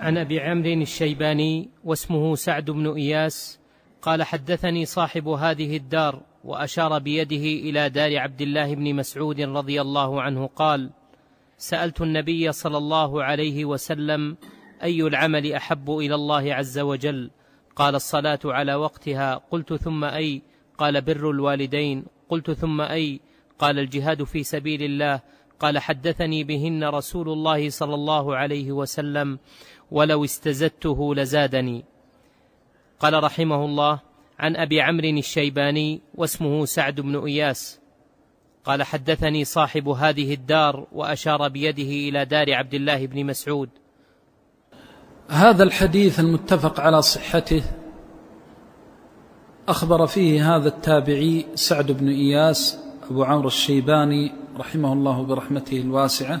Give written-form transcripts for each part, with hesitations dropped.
عن أبي عمرو الشيباني واسمه سعد بن إياس قال: حدثني صاحب هذه الدار، وأشار بيده إلى دار عبد الله بن مسعود رضي الله عنه قال: سألت النبي صلى الله عليه وسلم: أي العمل أحب إلى الله عز وجل؟ قال: الصلاة على وقتها. قلت: ثم أي؟ قال: بر الوالدين. قلت: ثم أي؟ قال: الجهاد في سبيل الله. قال: حدثني بهن رسول الله صلى الله عليه وسلم، ولو استزدته لزادني. قال رحمه الله: عن أبي عمرو الشيباني واسمه سعد بن إياس قال: حدثني صاحب هذه الدار، وأشار بيده إلى دار عبد الله بن مسعود. هذا الحديث المتفق على صحته أخبر فيه هذا التابعي سعد بن إياس أبو عمرو الشيباني رحمه الله برحمته الواسعة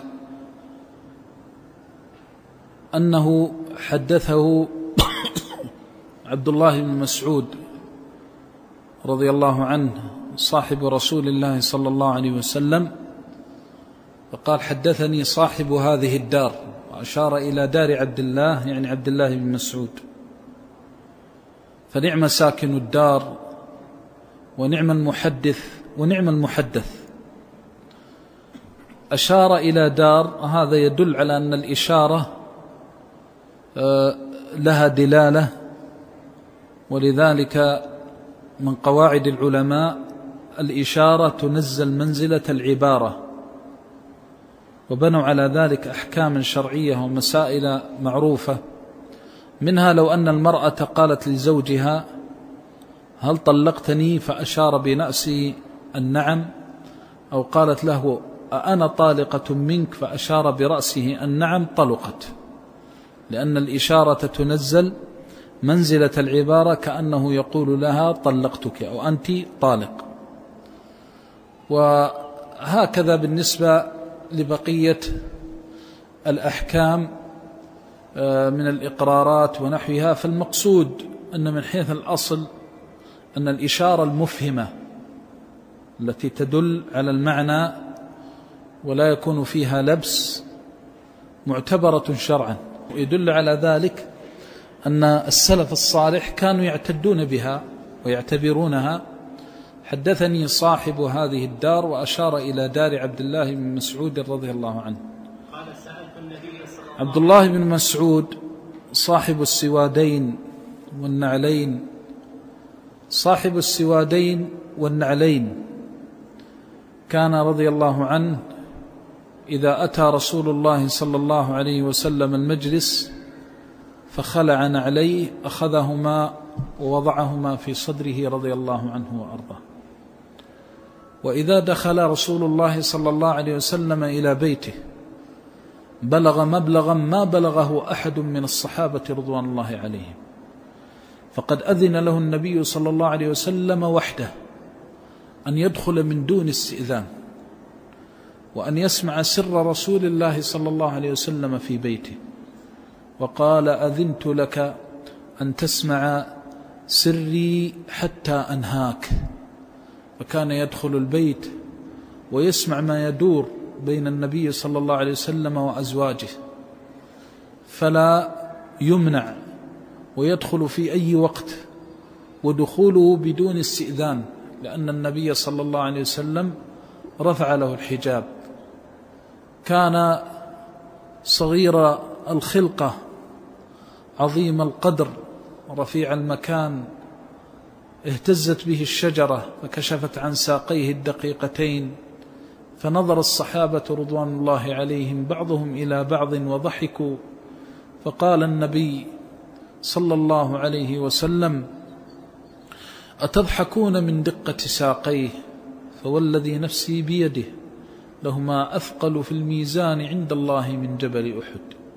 أنه حدثه عبد الله بن مسعود رضي الله عنه صاحب رسول الله صلى الله عليه وسلم، فقال: حدثني صاحب هذه الدار، وأشار إلى دار عبد الله يعني عبد الله بن مسعود. فنعم ساكن الدار ونعم المحدث ونعم المحدث. أشار إلى دار، هذا يدل على أن الإشارة لها دلالة، ولذلك من قواعد العلماء الإشارة تنزل منزلة العبارة، وبنوا على ذلك أحكام شرعية ومسائل معروفة. منها لو أن المرأة قالت لزوجها: هل طلقتني؟ فأشار بنفسه النعم، أو قالت له: أنا طالقة منك؟ فأشار برأسه النعم، طلقت، لأن الإشارة تنزل منزلة العبارة، كأنه يقول لها: طلقتك، أو أنت طالق. وهكذا بالنسبة لبقية الأحكام من الإقرارات ونحوها. فالمقصود أن من حيث الأصل أن الإشارة المفهمة التي تدل على المعنى ولا يكون فيها لبس معتبرة شرعا، ويدل على ذلك أن السلف الصالح كانوا يعتدون بها ويعتبرونها. حدثني صاحب هذه الدار، وأشار إلى دار عبد الله بن مسعود رضي الله عنه. عبد الله بن مسعود صاحب السوادين والنعلين، صاحب السوادين والنعلين، كان رضي الله عنه إذا أتى رسول الله صلى الله عليه وسلم المجلس فخلع نعليه أخذهما ووضعهما في صدره رضي الله عنه وأرضاه. وإذا دخل رسول الله صلى الله عليه وسلم إلى بيته بلغ مبلغا ما بلغه أحد من الصحابة رضوان الله عليهم، فقد أذن له النبي صلى الله عليه وسلم وحده أن يدخل من دون استئذان، وأن يسمع سر رسول الله صلى الله عليه وسلم في بيته. وقال: أذنت لك أن تسمع سري حتى أنهاك. فكان يدخل البيت ويسمع ما يدور بين النبي صلى الله عليه وسلم وأزواجه، فلا يمنع، ويدخل في أي وقت، ودخوله بدون استئذان، لأن النبي صلى الله عليه وسلم رفع له الحجاب. كان صغير الخلقة عظيم القدر رفيع المكان، اهتزت به الشجرة فكشفت عن ساقيه الدقيقتين، فنظر الصحابة رضوان الله عليهم بعضهم إلى بعض وضحكوا، فقال النبي صلى الله عليه وسلم: أتضحكون من دقة ساقيه؟ فوالذي نفسي بيده لهما أثقل في الميزان عند الله من جبل أحد.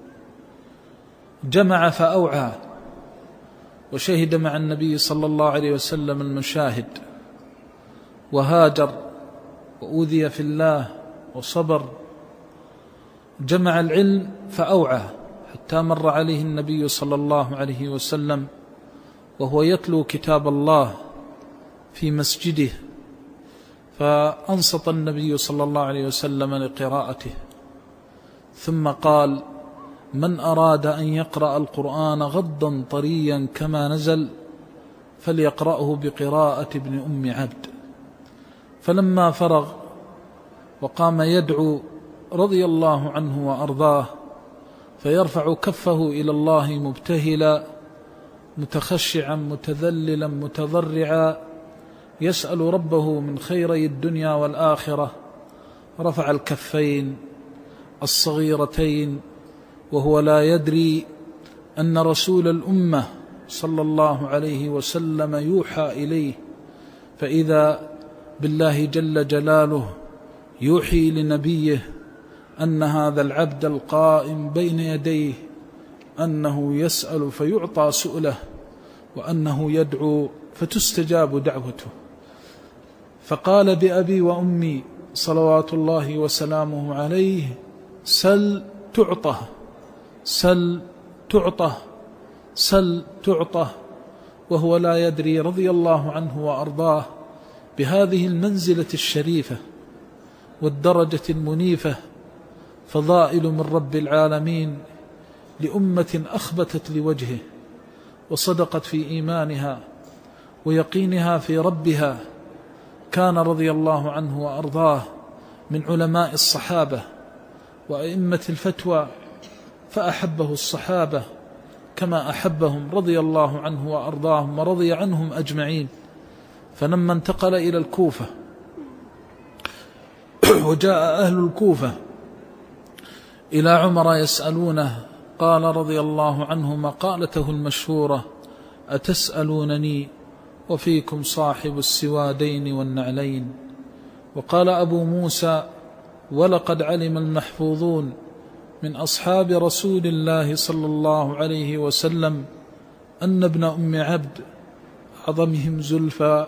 جمع فأوعى، وشهد مع النبي صلى الله عليه وسلم المشاهد، وهاجر وأوذي في الله وصبر. جمع العلم فأوعى، حتى مر عليه النبي صلى الله عليه وسلم وهو يتلو كتاب الله في مسجده، فأنصت النبي صلى الله عليه وسلم لقراءته، ثم قال: من أراد أن يقرأ القرآن غضا طريا كما نزل فليقرأه بقراءة ابن أم عبد. فلما فرغ وقام يدعو رضي الله عنه وأرضاه فيرفع كفه إلى الله مبتهلا متخشعا متذللا متضرعا يسأل ربه من خيري الدنيا والآخرة، رفع الكفين الصغيرتين وهو لا يدري أن رسول الأمة صلى الله عليه وسلم يوحى إليه، فإذا بالله جل جلاله يوحي لنبيه أن هذا العبد القائم بين يديه أنه يسأل فيعطى سؤله، وأنه يدعو فتستجاب دعوته. فقال بأبي وأمي صلوات الله وسلامه عليه: سل تعطه، سل تعطه، سل تعطه، وهو لا يدري رضي الله عنه وأرضاه بهذه المنزلة الشريفة والدرجة المنيفة فضائل من رب العالمين لأمة أخبتت لوجهه وصدقت في إيمانها ويقينها في ربها. كان رضي الله عنه وأرضاه من علماء الصحابة وأئمة الفتوى، فأحبه الصحابة كما أحبهم رضي الله عنه وأرضاهم ورضي عنهم أجمعين. فلما انتقل إلى الكوفة وجاء أهل الكوفة إلى عمر يسألونه قال رضي الله عنه مقالته المشهورة: أتسألونني وفيكم صاحب السوادين والنعلين. وقال أبو موسى: ولقد علم المحفوظون من أصحاب رسول الله صلى الله عليه وسلم أن ابن أم عبد أعظمهم زلفى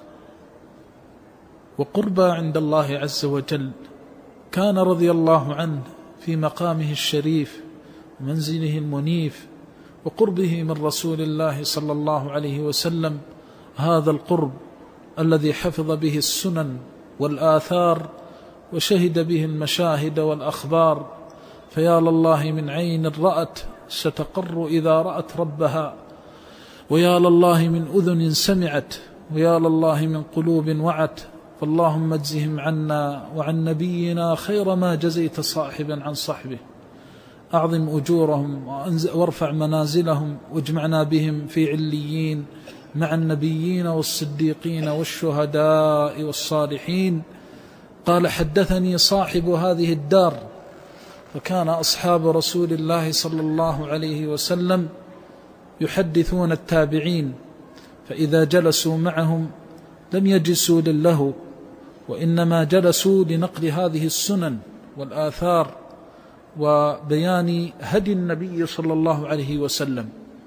وقربى عند الله عز وجل. كان رضي الله عنه في مقامه الشريف ومنزله المنيف وقربه من رسول الله صلى الله عليه وسلم، هذا القرب الذي حفظ به السنن والآثار وشهد به المشاهد والأخبار. فيا لله من عين رأت ستقر إذا رأت ربها، ويا لله من أذن سمعت، ويا لله من قلوب وعت. فاللهم اجزهم عنا وعن نبينا خير ما جزيت صاحبا عن صحبه. أعظم أجورهم وارفع منازلهم واجمعنا بهم في عليين مع النبيين والصديقين والشهداء والصالحين. قال: حدثني صاحب هذه الدار. وكان أصحاب رسول الله صلى الله عليه وسلم يحدثون التابعين، فإذا جلسوا معهم لم يجلسوا للهو، وإنما جلسوا لنقل هذه السنن والآثار وبيان هدي النبي صلى الله عليه وسلم.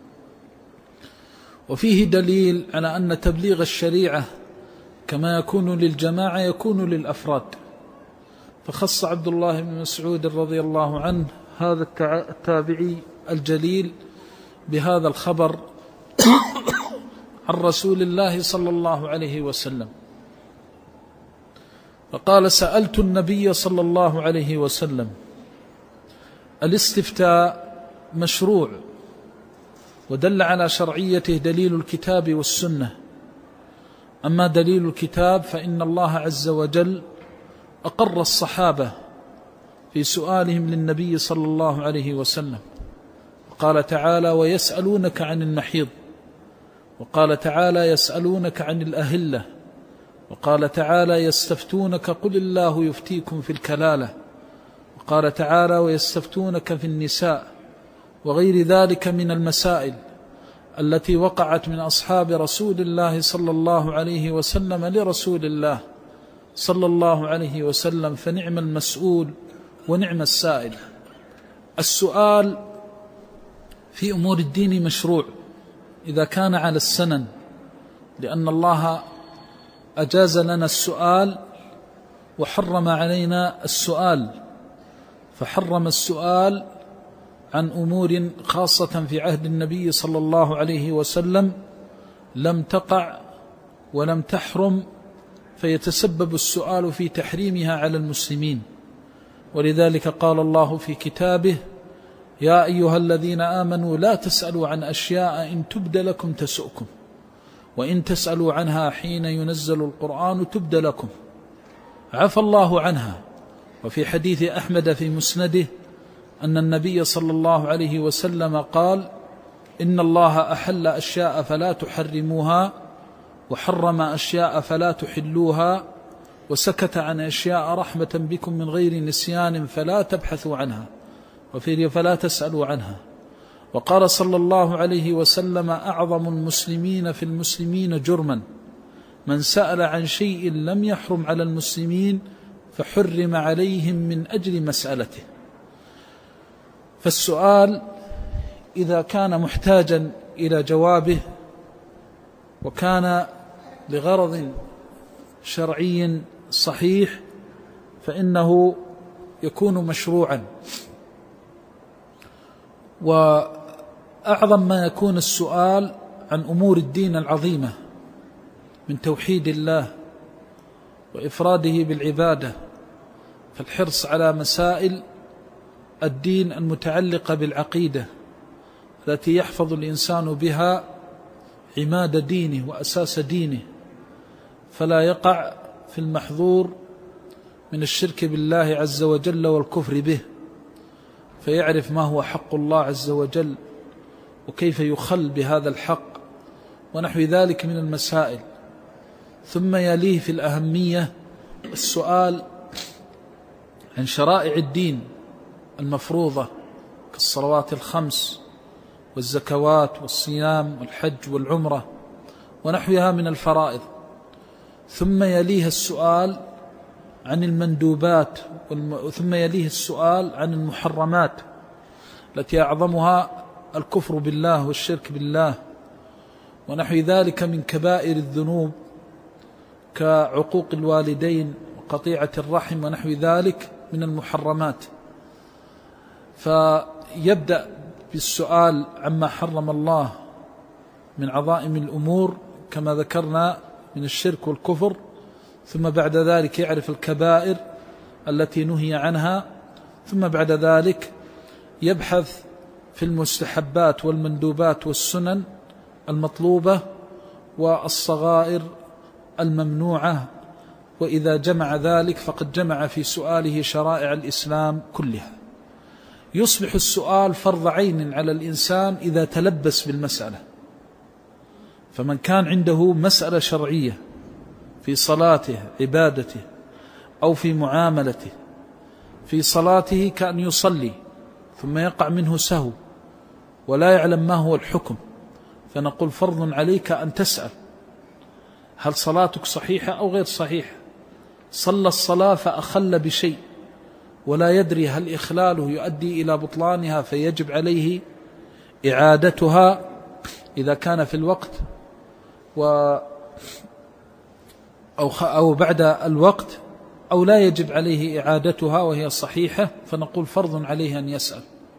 وفيه دليل على أن تبليغ الشريعة كما يكون للجماعة يكون للأفراد. فخص عبد الله بن مسعود رضي الله عنه هذا التابعي الجليل بهذا الخبر عن رسول الله صلى الله عليه وسلم، فقال: سألت النبي صلى الله عليه وسلم. الاستفتاء مشروع، ودل على شرعيته دليل الكتاب والسنة. أما دليل الكتاب فإن الله عز وجل أقر الصحابة في سؤالهم للنبي صلى الله عليه وسلم، قال تعالى: ويسألونك عن المحيض، وقال تعالى: يسألونك عن الأهلة، وقال تعالى: يستفتونك قل الله يفتيكم في الكلالة، وقال تعالى: ويستفتونك في النساء، وغير ذلك من المسائل التي وقعت من أصحاب رسول الله صلى الله عليه وسلم لرسول الله صلى الله عليه وسلم. فنعم المسؤول ونعم السائل. السؤال في أمور الدين مشروع إذا كان على السنن، لأن الله أجاز لنا السؤال وحرم علينا السؤال، فحرم السؤال عن أمور خاصة في عهد النبي صلى الله عليه وسلم لم تقع ولم تحرم، فيتسبب السؤال في تحريمها على المسلمين. ولذلك قال الله في كتابه: يا أيها الذين آمنوا لا تسألوا عن أشياء إن تبد لكم تسؤكم وإن تسألوا عنها حين ينزل القرآن تبد لكم عفى الله عنها. وفي حديث أحمد في مسنده أن النبي صلى الله عليه وسلم قال إن الله أحل أشياء فلا تحرموها وحرم أشياء فلا تحلوها وسكت عن أشياء رحمة بكم من غير نسيان فلا تبحثوا عنها وفي فلا تسألوا عنها. وقال صلى الله عليه وسلم أعظم المسلمين في المسلمين جرما من سأل عن شيء لم يحرم على المسلمين فحرم عليهم من أجل مسألته. فالسؤال إذا كان محتاجا إلى جوابه وكان لغرض شرعي صحيح فإنه يكون مشروعا. وأعظم ما يكون السؤال عن أمور الدين العظيمة من توحيد الله وإفراده بالعبادة، فالحرص على مسائل الدين المتعلقة بالعقيدة التي يحفظ الإنسان بها عماد دينه وأساس دينه، فلا يقع في المحظور من الشرك بالله عز وجل والكفر به، فيعرف ما هو حق الله عز وجل وكيف يخل بهذا الحق ونحو ذلك من المسائل. ثم يليه في الأهمية السؤال عن شرائع الدين المفروضة كالصلوات الخمس والزكوات والصيام والحج والعمرة ونحوها من الفرائض. ثم يليه السؤال عن المندوبات، ثم يليه السؤال عن المحرمات التي أعظمها الكفر بالله والشرك بالله ونحو ذلك من كبائر الذنوب كعقوق الوالدين وقطيعة الرحم ونحو ذلك من المحرمات. فيبدأ بالسؤال عما حرم الله من عظائم الأمور كما ذكرنا من الشرك والكفر، ثم بعد ذلك يعرف الكبائر التي نهي عنها، ثم بعد ذلك يبحث في المستحبات والمندوبات والسنن المطلوبة والصغائر الممنوعة. وإذا جمع ذلك فقد جمع في سؤاله شرائع الإسلام كلها. يصبح السؤال فرض عين على الإنسان إذا تلبس بالمسألة. فمن كان عنده مسألة شرعية في صلاته عبادته أو في معاملته، في صلاته كأن يصلي ثم يقع منه سهو ولا يعلم ما هو الحكم، فنقول فرض عليك أن تسأل هل صلاتك صحيحة أو غير صحيحة. صلى الصلاة فأخل بشيء ولا يدري هل إخلاله يؤدي إلى بطلانها فيجب عليه إعادتها إذا كان في الوقت أو بعد الوقت، أو لا يجب عليه إعادتها وهي صحيحة، فنقول فرض عليه أن يسأل.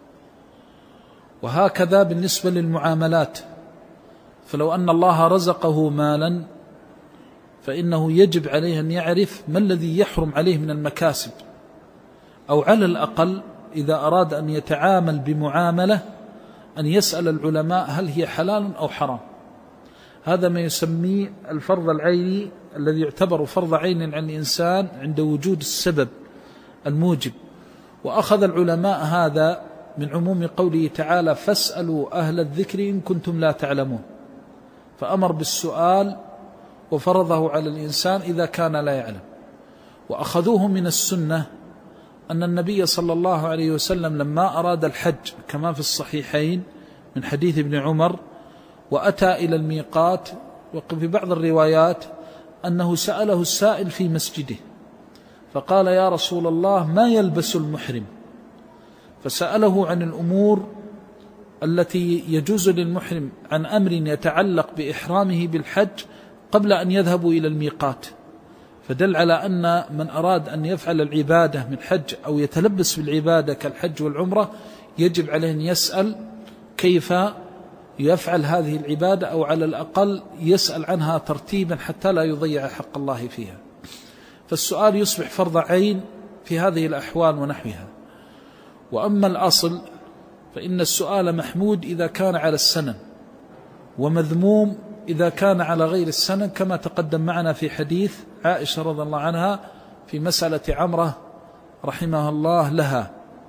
وهكذا بالنسبة للمعاملات، فلو أن الله رزقه مالا فإنه يجب عليه أن يعرف ما الذي يحرم عليه من المكاسب، أو على الأقل إذا أراد أن يتعامل بمعاملة أن يسأل العلماء هل هي حلال أو حرام. هذا ما يسميه الفرض العيني الذي يعتبر فرض عين عن الإنسان عند وجود السبب الموجب. وأخذ العلماء هذا من عموم قوله تعالى فاسألوا أهل الذكر إن كنتم لا تعلمون، فأمر بالسؤال وفرضه على الإنسان إذا كان لا يعلم. وأخذوه من السنة أن النبي صلى الله عليه وسلم لما أراد الحج كما في الصحيحين من حديث ابن عمر وأتى إلى الميقات، وفي بعض الروايات أنه سأله السائل في مسجده فقال يا رسول الله ما يلبس المحرم، فسأله عن الأمور التي يجوز للمحرم عن أمر يتعلق بإحرامه بالحج قبل أن يذهبوا إلى الميقات، فدل على أن من أراد أن يفعل العبادة من حج أو يتلبس بالعبادة كالحج والعمرة يجب عليه أن يسأل كيف يفعل هذه العبادة، أو على الأقل يسأل عنها ترتيبا حتى لا يضيع حق الله فيها. فالسؤال يصبح فرض عين في هذه الأحوال ونحوها. وأما الأصل فإن السؤال محمود إذا كان على السنن، ومذموم إذا كان على غير السنن، كما تقدم معنا في حديث عائشة رضي الله عنها في مسألة عمرة رحمها الله لها.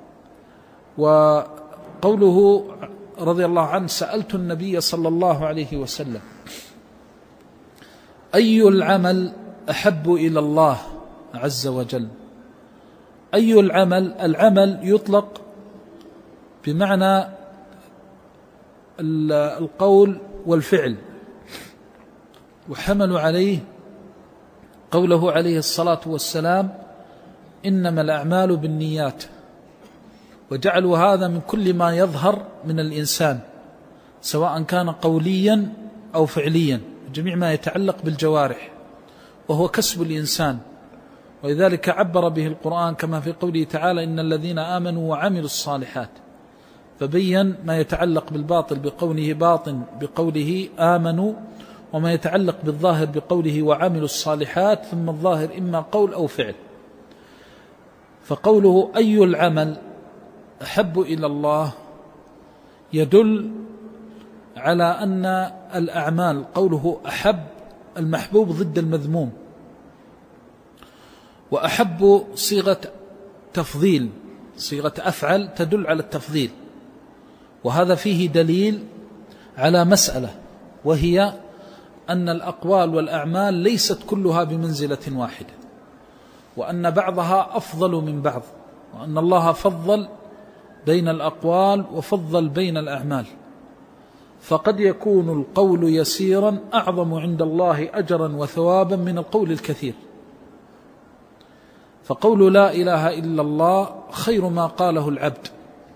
وقوله رضي الله عنه: سألت النبي صلى الله عليه وسلم أي العمل أحب إلى الله عز وجل. أي العمل؟ العمل يطلق بمعنى القول والفعل، وحملوا عليه قوله عليه الصلاة والسلام: إنما الأعمال بالنيات، وجعلوا هذا من كل ما يظهر من الإنسان سواء كان قوليا أو فعليا، جميع ما يتعلق بالجوارح وهو كسب الإنسان. ولذلك عبر به القرآن كما في قوله تعالى: إن الذين آمنوا وعملوا الصالحات، فبين ما يتعلق بالباطل بقوله باطن بقوله آمنوا، وما يتعلق بالظاهر بقوله وعملوا الصالحات، ثم الظاهر إما قول أو فعل. فقوله أي العمل أحب إلى الله يدل على أن الأعمال، قوله أحب، المحبوب ضد المذموم، وأحب صيغة تفضيل، صيغة أفعل تدل على التفضيل، وهذا فيه دليل على مسألة، وهي أن الأقوال والأعمال ليست كلها بمنزلة واحدة، وأن بعضها أفضل من بعض، وأن الله فضل بين الأقوال وفضل بين الأعمال. فقد يكون القول يسيرا أعظم عند الله أجرا وثوابا من القول الكثير. فقول لا إله إلا الله خير ما قاله العبد،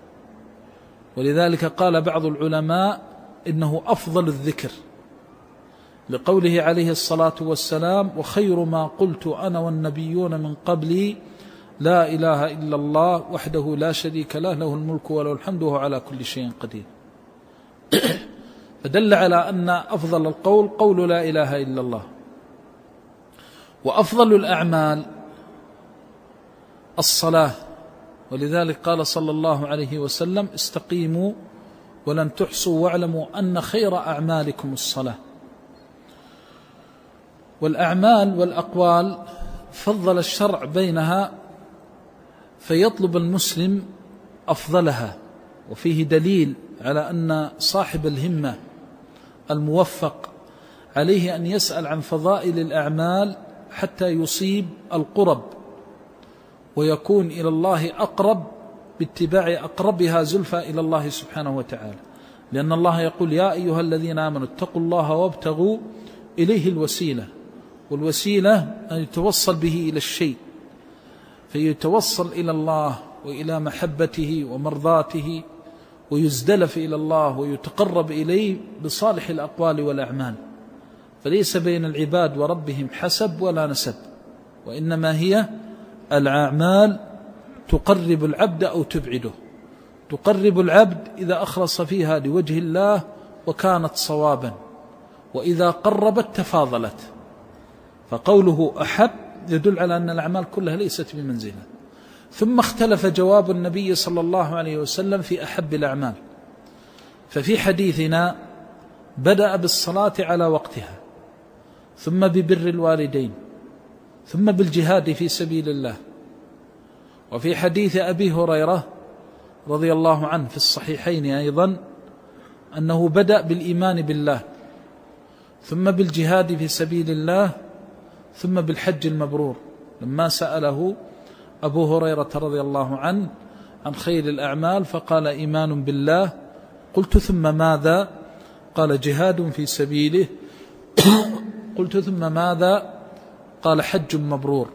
ولذلك قال بعض العلماء إنه أفضل الذكر، لقوله عليه الصلاة والسلام: وخير ما قلت أنا والنبيون من قبلي لا إله إلا الله وحده لا شريك له، له الملك وله الحمد وهو على كل شيء قدير. فدل على أن أفضل القول قول لا إله إلا الله. وأفضل الأعمال الصلاة، ولذلك قال صلى الله عليه وسلم: استقيموا ولن تحصوا واعلموا أن خير أعمالكم الصلاة. والأعمال والأقوال فضل الشرع بينها، فيطلب المسلم أفضلها، وفيه دليل على أن صاحب الهمة الموفق عليه أن يسأل عن فضائل الأعمال حتى يصيب القرب، ويكون إلى الله أقرب باتباع أقربها زلفى إلى الله سبحانه وتعالى، لأن الله يقول: يا أيها الذين آمنوا اتقوا الله وابتغوا إليه الوسيلة. والوسيلة أن يتوصل به إلى الشيء، فيتوصل إلى الله وإلى محبته ومرضاته، ويزدلف إلى الله ويتقرب إليه بصالح الأقوال والأعمال. فليس بين العباد وربهم حسب ولا نسب، وإنما هي الأعمال تقرب العبد أو تبعده. تقرب العبد إذا أخلص فيها لوجه الله وكانت صوابا، وإذا قربت تفاضلت. فقوله أحب يدل على أن الأعمال كلها ليست بمنزلة. ثم اختلف جواب النبي صلى الله عليه وسلم في أحب الأعمال. ففي حديثنا بدأ بالصلاة على وقتها، ثم ببر الوالدين، ثم بالجهاد في سبيل الله. وفي حديث أبي هريرة رضي الله عنه في الصحيحين أيضا أنه بدأ بالإيمان بالله، ثم بالجهاد في سبيل الله، ثم بالحج المبرور. لما سأله أبو هريرة رضي الله عنه عن خير الأعمال فقال: إيمان بالله. قلت: ثم ماذا؟ قال: جهاد في سبيله. قلت: ثم ماذا؟ قال: حج مبرور.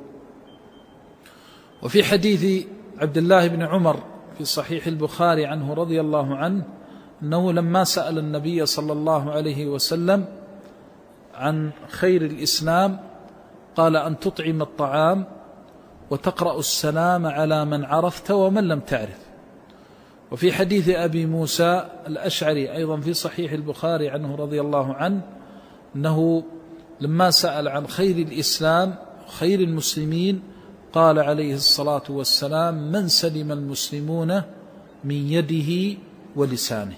وفي حديث عبد الله بن عمر في صحيح البخاري عنه رضي الله عنه أنه لما سأل النبي صلى الله عليه وسلم عن خير الإسلام قال: أن تطعم الطعام وتقرأ السلام على من عرفت ومن لم تعرف. وفي حديث أبي موسى الأشعري أيضا في صحيح البخاري عنه رضي الله عنه أنه لما سأل عن خير الإسلام خير المسلمين قال عليه الصلاة والسلام: من سلم المسلمون من يده ولسانه.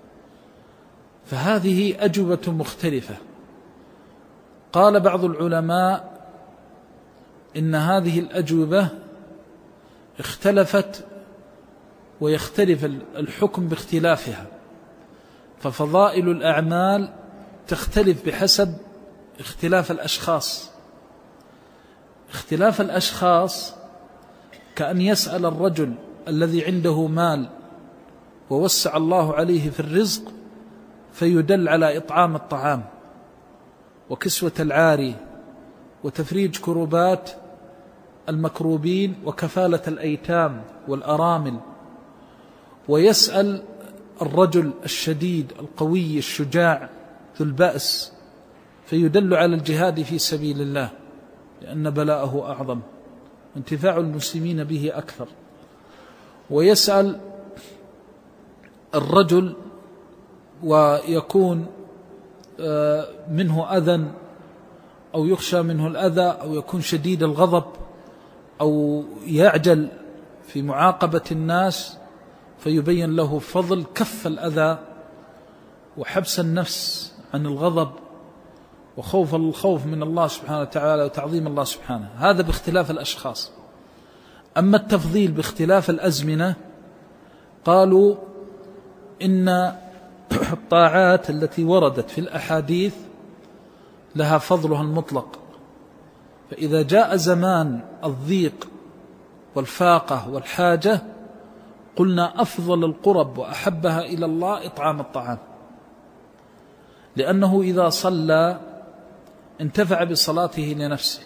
فهذه أجوبة مختلفة. قال بعض العلماء إن هذه الأجوبة اختلفت ويختلف الحكم باختلافها، ففضائل الأعمال تختلف بحسب اختلاف الأشخاص. اختلاف الأشخاص كأن يسأل الرجل الذي عنده مال ووسع الله عليه في الرزق فيدل على إطعام الطعام وكسوة العاري وتفريج كروبات المكروبين وكفالة الأيتام والأرامل، ويسأل الرجل الشديد القوي الشجاع ذو البأس فيدل على الجهاد في سبيل الله لأن بلاءه أعظم وانتفاع المسلمين به أكثر، ويسأل الرجل ويكون منه أذى أو يخشى منه الأذى أو يكون شديد الغضب أو يعجل في معاقبة الناس فيبين له فضل كف الأذى وحبس النفس عن الغضب الخوف من الله سبحانه وتعالى وتعظيم الله سبحانه. هذا باختلاف الأشخاص. أما التفضيل باختلاف الأزمنة قالوا إن الطاعات التي وردت في الأحاديث لها فضلها المطلق، فإذا جاء زمان الضيق والفاقة والحاجة قلنا أفضل القرب وأحبها إلى الله إطعام الطعام، لأنه إذا صلى انتفع بصلاته لنفسه،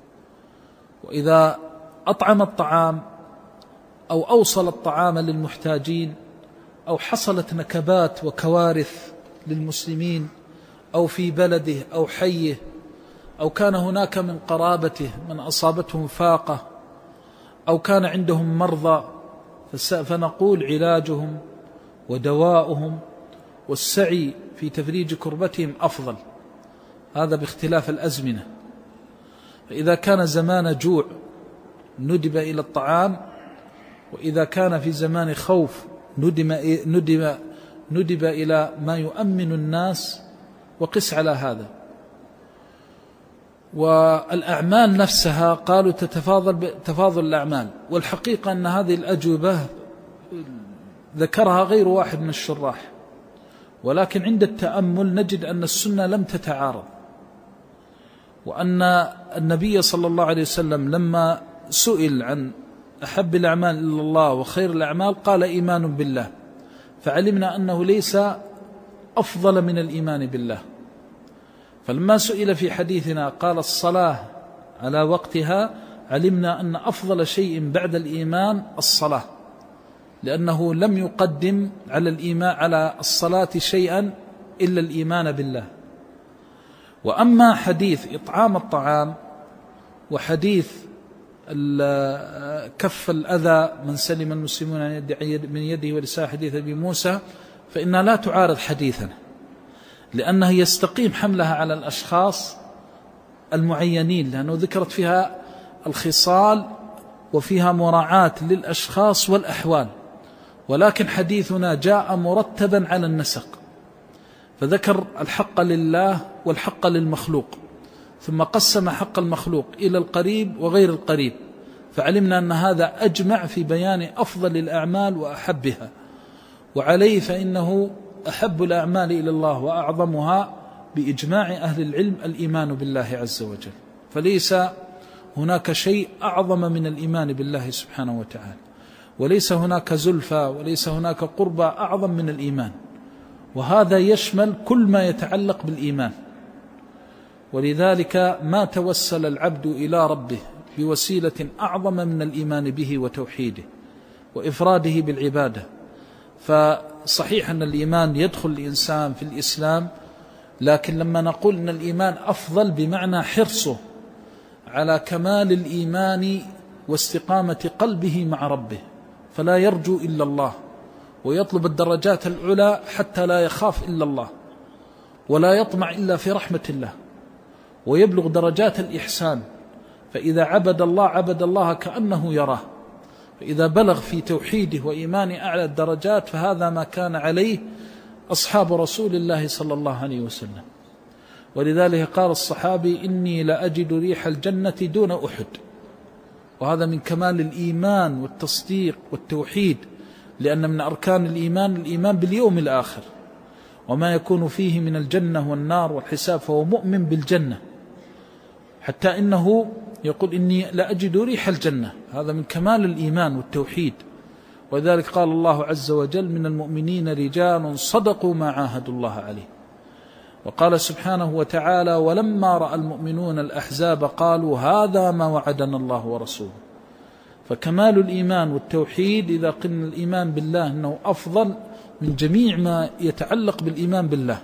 وإذا أطعم الطعام أو أوصل الطعام للمحتاجين أو حصلت نكبات وكوارث للمسلمين أو في بلده أو حيه أو كان هناك من قرابته من أصابتهم فاقة أو كان عندهم مرضى فنقول علاجهم ودواؤهم والسعي في تفريج كربتهم أفضل. هذا باختلاف الأزمنة. فإذا كان زمان جوع ندب إلى الطعام، وإذا كان في زمان خوف ندب إلى ما يؤمن الناس، وقس على هذا. والأعمال نفسها قالوا تفاضل الأعمال، والحقيقة أن هذه الأجوبة ذكرها غير واحد من الشراح، ولكن عند التأمل نجد أن السنة لم تتعارض، وأن النبي صلى الله عليه وسلم لما سئل عن أحب الأعمال إلى الله وخير الأعمال قال إيمان بالله، فعلمنا أنه ليس أفضل من الإيمان بالله. فلما سئل في حديثنا قال الصلاة على وقتها، علمنا أن أفضل شيء بعد الإيمان الصلاة، لأنه لم يقدم على الإيمان على الصلاة شيئا إلا الإيمان بالله. وأما حديث إطعام الطعام وحديث كف الأذى من سلم المسلمون من يده ولسانه حديث أبي موسى، فإنها لا تعارض حديثنا، لأنه يستقيم حملها على الأشخاص المعينين، لأنه ذكرت فيها الخصال وفيها مراعاة للأشخاص والأحوال، ولكن حديثنا جاء مرتبا على النسق، فذكر الحق لله والحق للمخلوق، ثم قسم حق المخلوق إلى القريب وغير القريب، فعلمنا أن هذا أجمع في بيان أفضل الأعمال وأحبها. وعليه فإنه أحب الأعمال إلى الله وأعظمها بإجماع أهل العلم الإيمان بالله عز وجل، فليس هناك شيء أعظم من الإيمان بالله سبحانه وتعالى، وليس هناك زلفى وليس هناك قربى أعظم من الإيمان، وهذا يشمل كل ما يتعلق بالإيمان. ولذلك ما توسل العبد إلى ربه بوسيلة أعظم من الإيمان به وتوحيده وإفراده بالعبادة. فصحيح أن الإيمان يدخل الإنسان في الإسلام، لكن لما نقول أن الإيمان أفضل بمعنى حرصه على كمال الإيمان واستقامة قلبه مع ربه، فلا يرجو إلا الله ويطلب الدرجات العلى حتى لا يخاف إلا الله ولا يطمع إلا في رحمة الله، ويبلغ درجات الإحسان، فإذا عبد الله كأنه يراه، فإذا بلغ في توحيده وإيمانه أعلى الدرجات فهذا ما كان عليه أصحاب رسول الله صلى الله عليه وسلم. ولذلك قال الصحابي: إني لأجد ريح الجنة دون أحد. وهذا من كمال الإيمان والتصديق والتوحيد، لأن من أركان الإيمان باليوم الآخر وما يكون فيه من الجنة والنار والحساب، فهو مؤمن بالجنة، حتى إنه يقول: إني لأجد ريح الجنة. هذا من كمال الإيمان والتوحيد. ولذلك قال الله عز وجل: من المؤمنين رجال صدقوا ما عاهدوا الله عليه. وقال سبحانه وتعالى: ولما رأى المؤمنون الأحزاب قالوا هذا ما وعدنا الله ورسوله. فكمال الإيمان والتوحيد، إذا قلنا الإيمان بالله أنه أفضل من جميع ما يتعلق بالإيمان بالله،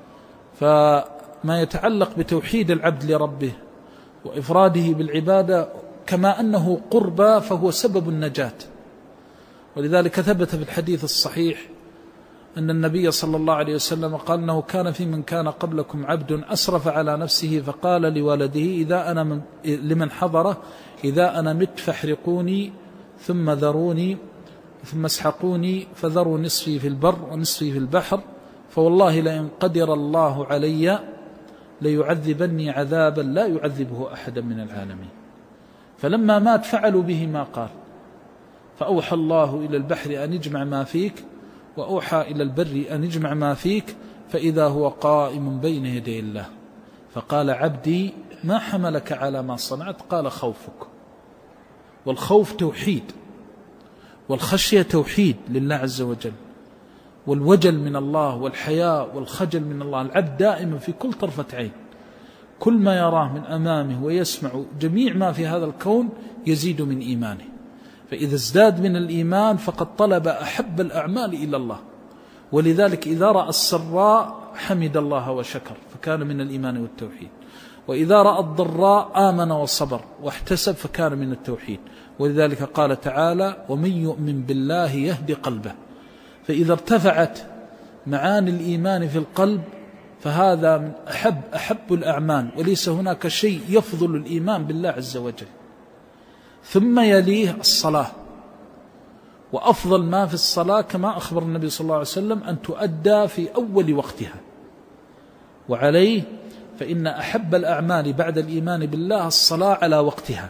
فما يتعلق بتوحيد العبد لربه وإفراده بالعبادة كما أنه قربى فهو سبب النجاة. ولذلك ثبت في الحديث الصحيح أن النبي صلى الله عليه وسلم قال أنه كان في من كان قبلكم عبد أسرف على نفسه فقال لولده لمن حضره: إذا أنا مت فاحرقوني ثم ذروني ثم اسحقوني فذروا نصفي في البر ونصفي في البحر، فوالله لئن قدر الله علي ليعذبني عذابا لا يعذبه أحدا من العالمين. فلما مات فعلوا به ما قال، فأوحى الله إلى البحر أن اجمع ما فيك، وأوحى إلى البر أن اجمع ما فيك، فإذا هو قائم بين يدي الله، فقال: عبدي ما حملك على ما صنعت؟ قال: خوفك. والخوف توحيد، والخشية توحيد لله عز وجل، والوجل من الله والحياء والخجل من الله. العبد دائما في كل طرفة عين كل ما يراه من أمامه ويسمع جميع ما في هذا الكون يزيد من إيمانه. فإذا ازداد من الإيمان فقد طلب أحب الأعمال إلى الله. ولذلك إذا رأى السراء حمد الله وشكر، فكان من الإيمان والتوحيد. وإذا رأى الضراء آمن وصبر واحتسب، فكان من التوحيد. ولذلك قال تعالى: ومن يؤمن بالله يهدي قلبه. فإذا ارتفعت معاني الإيمان في القلب فهذا من أحب الأعمال، وليس هناك شيء يفضل الإيمان بالله عز وجل. ثم يليه الصلاة، وأفضل ما في الصلاة كما أخبر النبي صلى الله عليه وسلم أن تؤدى في أول وقتها. وعليه فإن أحب الأعمال بعد الإيمان بالله الصلاة على وقتها.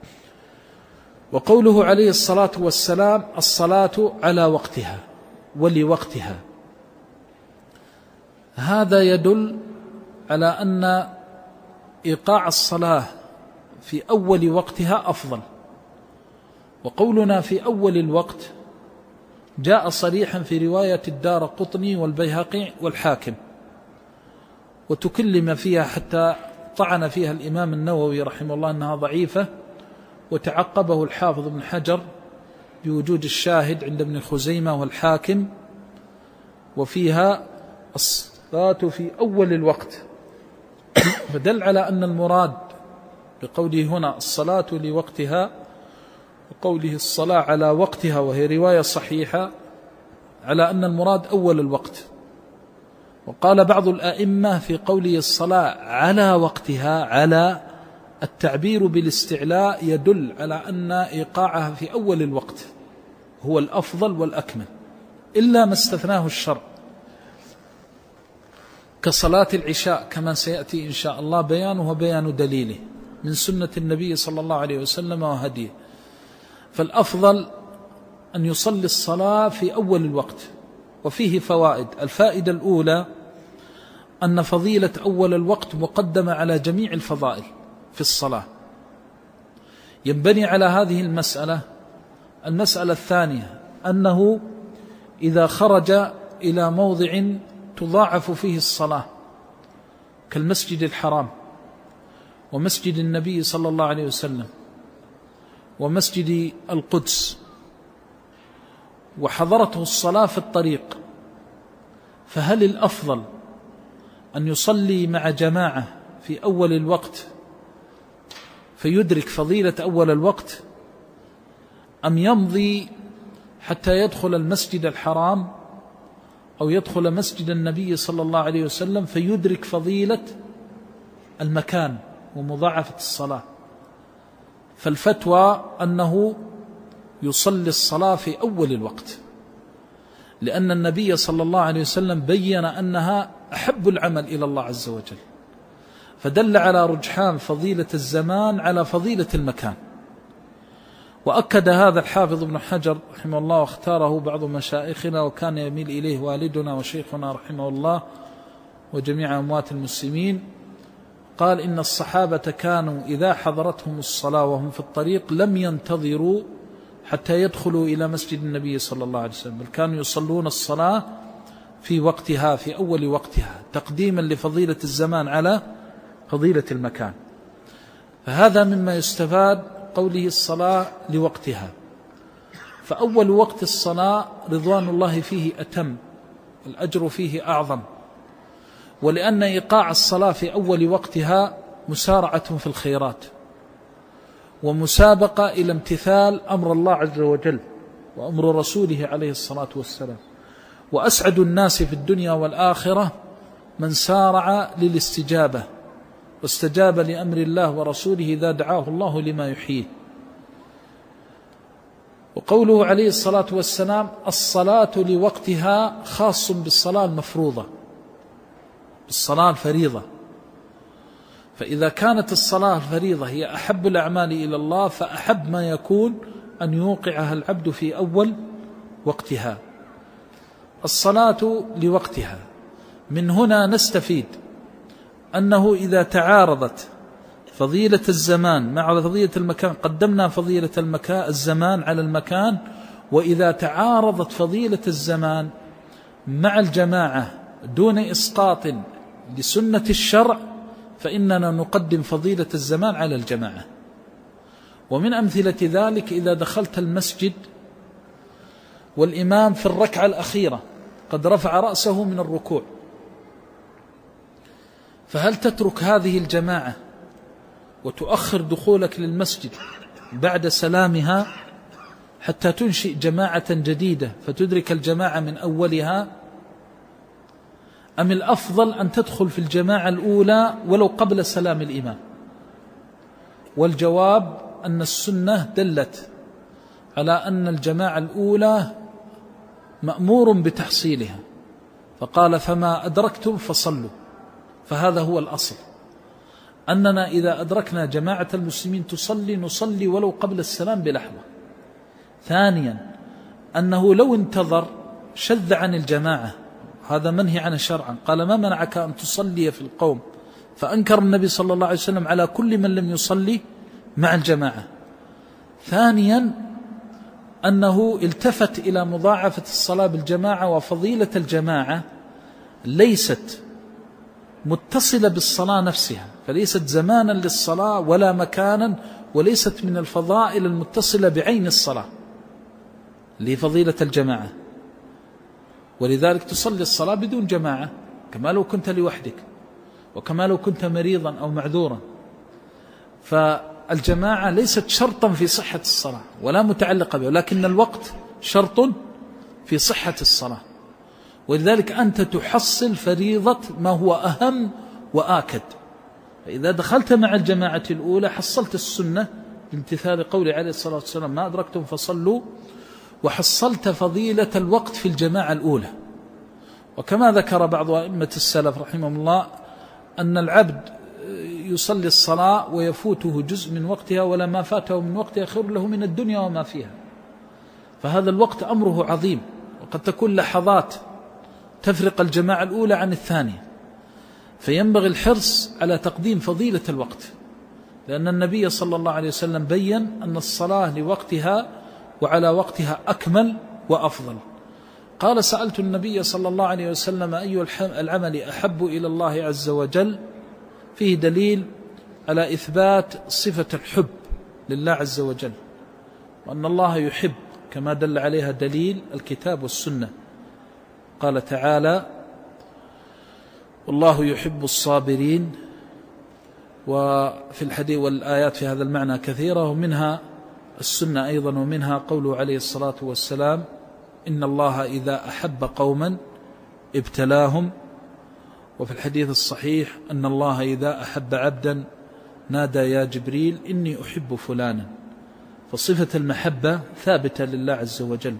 وقوله عليه الصلاة والسلام: الصلاة على وقتها ولوقتها، هذا يدل على أن إيقاع الصلاة في أول وقتها أفضل. وقولنا في أول الوقت جاء صريحا في رواية الدارقطني والبيهقي والحاكم، وتكلم فيها حتى طعن فيها الإمام النووي رحمه الله أنها ضعيفة، وتعقبه الحافظ ابن حجر بوجود الشاهد عند ابن خزيمة والحاكم، وفيها الصلاة في أول الوقت. فدل على أن المراد بقوله هنا الصلاة لوقتها، وقوله الصلاة على وقتها، وهي رواية صحيحة، على أن المراد أول الوقت. وقال بعض الأئمة في قوله الصلاة على وقتها، على التعبير بالاستعلاء يدل على أن إيقاعها في أول الوقت هو الأفضل والأكمل، إلا ما استثناه الشرع كصلاة العشاء، كما سيأتي إن شاء الله بيانه وبيان دليله من سنة النبي صلى الله عليه وسلم وهديه. فالأفضل أن يصلي الصلاة في أول الوقت، وفيه فوائد. الفائدة الأولى أن فضيلة أول الوقت مقدمة على جميع الفضائل في الصلاة. ينبني على هذه المسألة الثانية أنه إذا خرج إلى موضع تضاعف فيه الصلاة كالمسجد الحرام ومسجد النبي صلى الله عليه وسلم ومسجد القدس، وحضرته الصلاة في الطريق، فهل الأفضل أن يصلي مع جماعة في أول الوقت فيدرك فضيلة أول الوقت، أم يمضي حتى يدخل المسجد الحرام أو يدخل مسجد النبي صلى الله عليه وسلم فيدرك فضيلة المكان ومضاعفة الصلاة؟ فالفتوى أنه يصلي الصلاة في أول الوقت، لأن النبي صلى الله عليه وسلم بين أنها أحب العمل إلى الله عز وجل، فدل على رجحان فضيلة الزمان على فضيلة المكان. وأكد هذا الحافظ ابن حجر رحمه الله، واختاره بعض مشايخنا وكان يميل إليه والدنا وشيخنا رحمه الله وجميع أموات المسلمين، قال إن الصحابة كانوا إذا حضرتهم الصلاة وهم في الطريق لم ينتظروا حتى يدخلوا إلى مسجد النبي صلى الله عليه وسلم، بل كانوا يصلون الصلاة في وقتها، في أول وقتها، تقديما لفضيلة الزمان على فضيلة المكان. فهذا مما يستفاد قوله الصلاة لوقتها. فأول وقت الصلاة رضوان الله فيه أتم، الأجر فيه أعظم، ولأن إيقاع الصلاة في أول وقتها مسارعة في الخيرات ومسابقة إلى امتثال أمر الله عز وجل وأمر رسوله عليه الصلاة والسلام. وأسعد الناس في الدنيا والآخرة من سارع للاستجابة واستجاب لأمر الله ورسوله إذا دعاه الله لما يحييه. وقوله عليه الصلاة والسلام الصلاة لوقتها خاص بالصلاة المفروضة، بالصلاة الفريضة. فإذا كانت الصلاة الفريضة هي أحب الأعمال إلى الله، فأحب ما يكون أن يوقعها العبد في أول وقتها. الصلاة لوقتها، من هنا نستفيد أنه إذا تعارضت فضيلة الزمان مع فضيلة المكان قدمنا فضيلة الزمان على المكان، وإذا تعارضت فضيلة الزمان مع الجماعة دون إسقاط لسنة الشرع فإننا نقدم فضيلة الزمان على الجماعة. ومن أمثلة ذلك إذا دخلت المسجد والإمام في الركعة الأخيرة قد رفع رأسه من الركوع، فهل تترك هذه الجماعة وتؤخر دخولك للمسجد بعد سلامها حتى تنشئ جماعة جديدة فتدرك الجماعة من أولها، أم الأفضل أن تدخل في الجماعة الأولى ولو قبل سلام الإمام؟ والجواب أن السنة دلت على أن الجماعة الأولى مأمور بتحصيلها، فقال فما أدركتم فصلوا. فهذا هو الأصل، أننا إذا أدركنا جماعة المسلمين تصلي نصلي ولو قبل السلام بلحظة. ثانيا أنه لو انتظر شذ عن الجماعة، هذا منهي عنه شرعا، قال ما منعك أن تصلي في القوم، فأنكر النبي صلى الله عليه وسلم على كل من لم يصلي مع الجماعة. ثانيا أنه التفت إلى مضاعفة الصلاة بالجماعة، وفضيلة الجماعة ليست متصلة بالصلاة نفسها، فليست زمانا للصلاة ولا مكانا، وليست من الفضائل المتصلة بعين الصلاة لفضيلة الجماعة. ولذلك تصلي الصلاة بدون جماعة كما لو كنت لوحدك، وكما لو كنت مريضا أو معذورا. فالجماعة ليست شرطا في صحة الصلاة ولا متعلقة بها، ولكن الوقت شرط في صحة الصلاة. ولذلك أنت تحصل فريضة ما هو أهم وآكد. فإذا دخلت مع الجماعة الأولى حصلت السنة بامتثال قول عليه الصلاة والسلام ما أدركتم فصلوا، وحصلت فضيلة الوقت في الجماعة الأولى. وكما ذكر بعض أئمة السلف رحمهم الله أن العبد يصلي الصلاة ويفوته جزء من وقتها، ولا ما فاته من وقتها خير له من الدنيا وما فيها. فهذا الوقت أمره عظيم، وقد تكون لحظات تفرق الجماعة الأولى عن الثانية، فينبغي الحرص على تقديم فضيلة الوقت، لأن النبي صلى الله عليه وسلم بيّن أن الصلاة لوقتها وعلى وقتها أكمل وأفضل. قال سألت النبي صلى الله عليه وسلم أي العمل أحب إلى الله عز وجل؟ فيه دليل على إثبات صفة الحب لله عز وجل، وأن الله يحب كما دل عليها دليل الكتاب والسنة. قال تعالى والله يحب الصابرين، وفي الحديث والآيات في هذا المعنى كثيرة، ومنها السنة أيضا، ومنها قوله عليه الصلاة والسلام إن الله إذا أحب قوما ابتلاهم. وفي الحديث الصحيح أن الله إذا أحب عبدا نادى يا جبريل إني أحب فلانا، فصفة المحبة ثابتة لله عز وجل،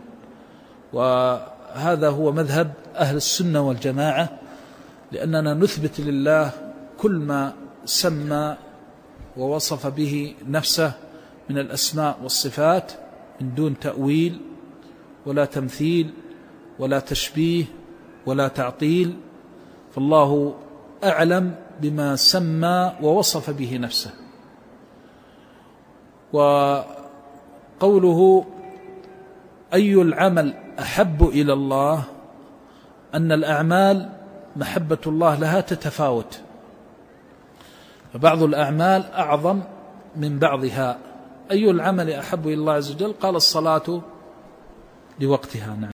وهذا هو مذهب أهل السنة والجماعة، لأننا نثبت لله كل ما سمى ووصف به نفسه من الأسماء والصفات من دون تأويل ولا تمثيل ولا تشبيه ولا تعطيل، فالله أعلم بما سمى ووصف به نفسه. وقوله أي العمل أحب إلى الله، أن الأعمال محبة الله لها تتفاوت، فبعض الأعمال أعظم من بعضها. أي العمل أحب إلى الله عز وجل؟ قال الصلاة لوقتها. نعم.